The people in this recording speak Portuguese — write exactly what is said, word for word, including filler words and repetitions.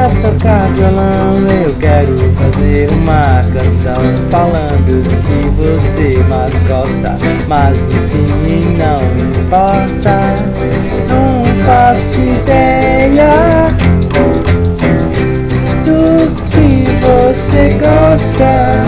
tocar violão, eu quero fazer uma canção falando do que você mais gosta, mas no fim não importa, não faço ideia do que você gosta.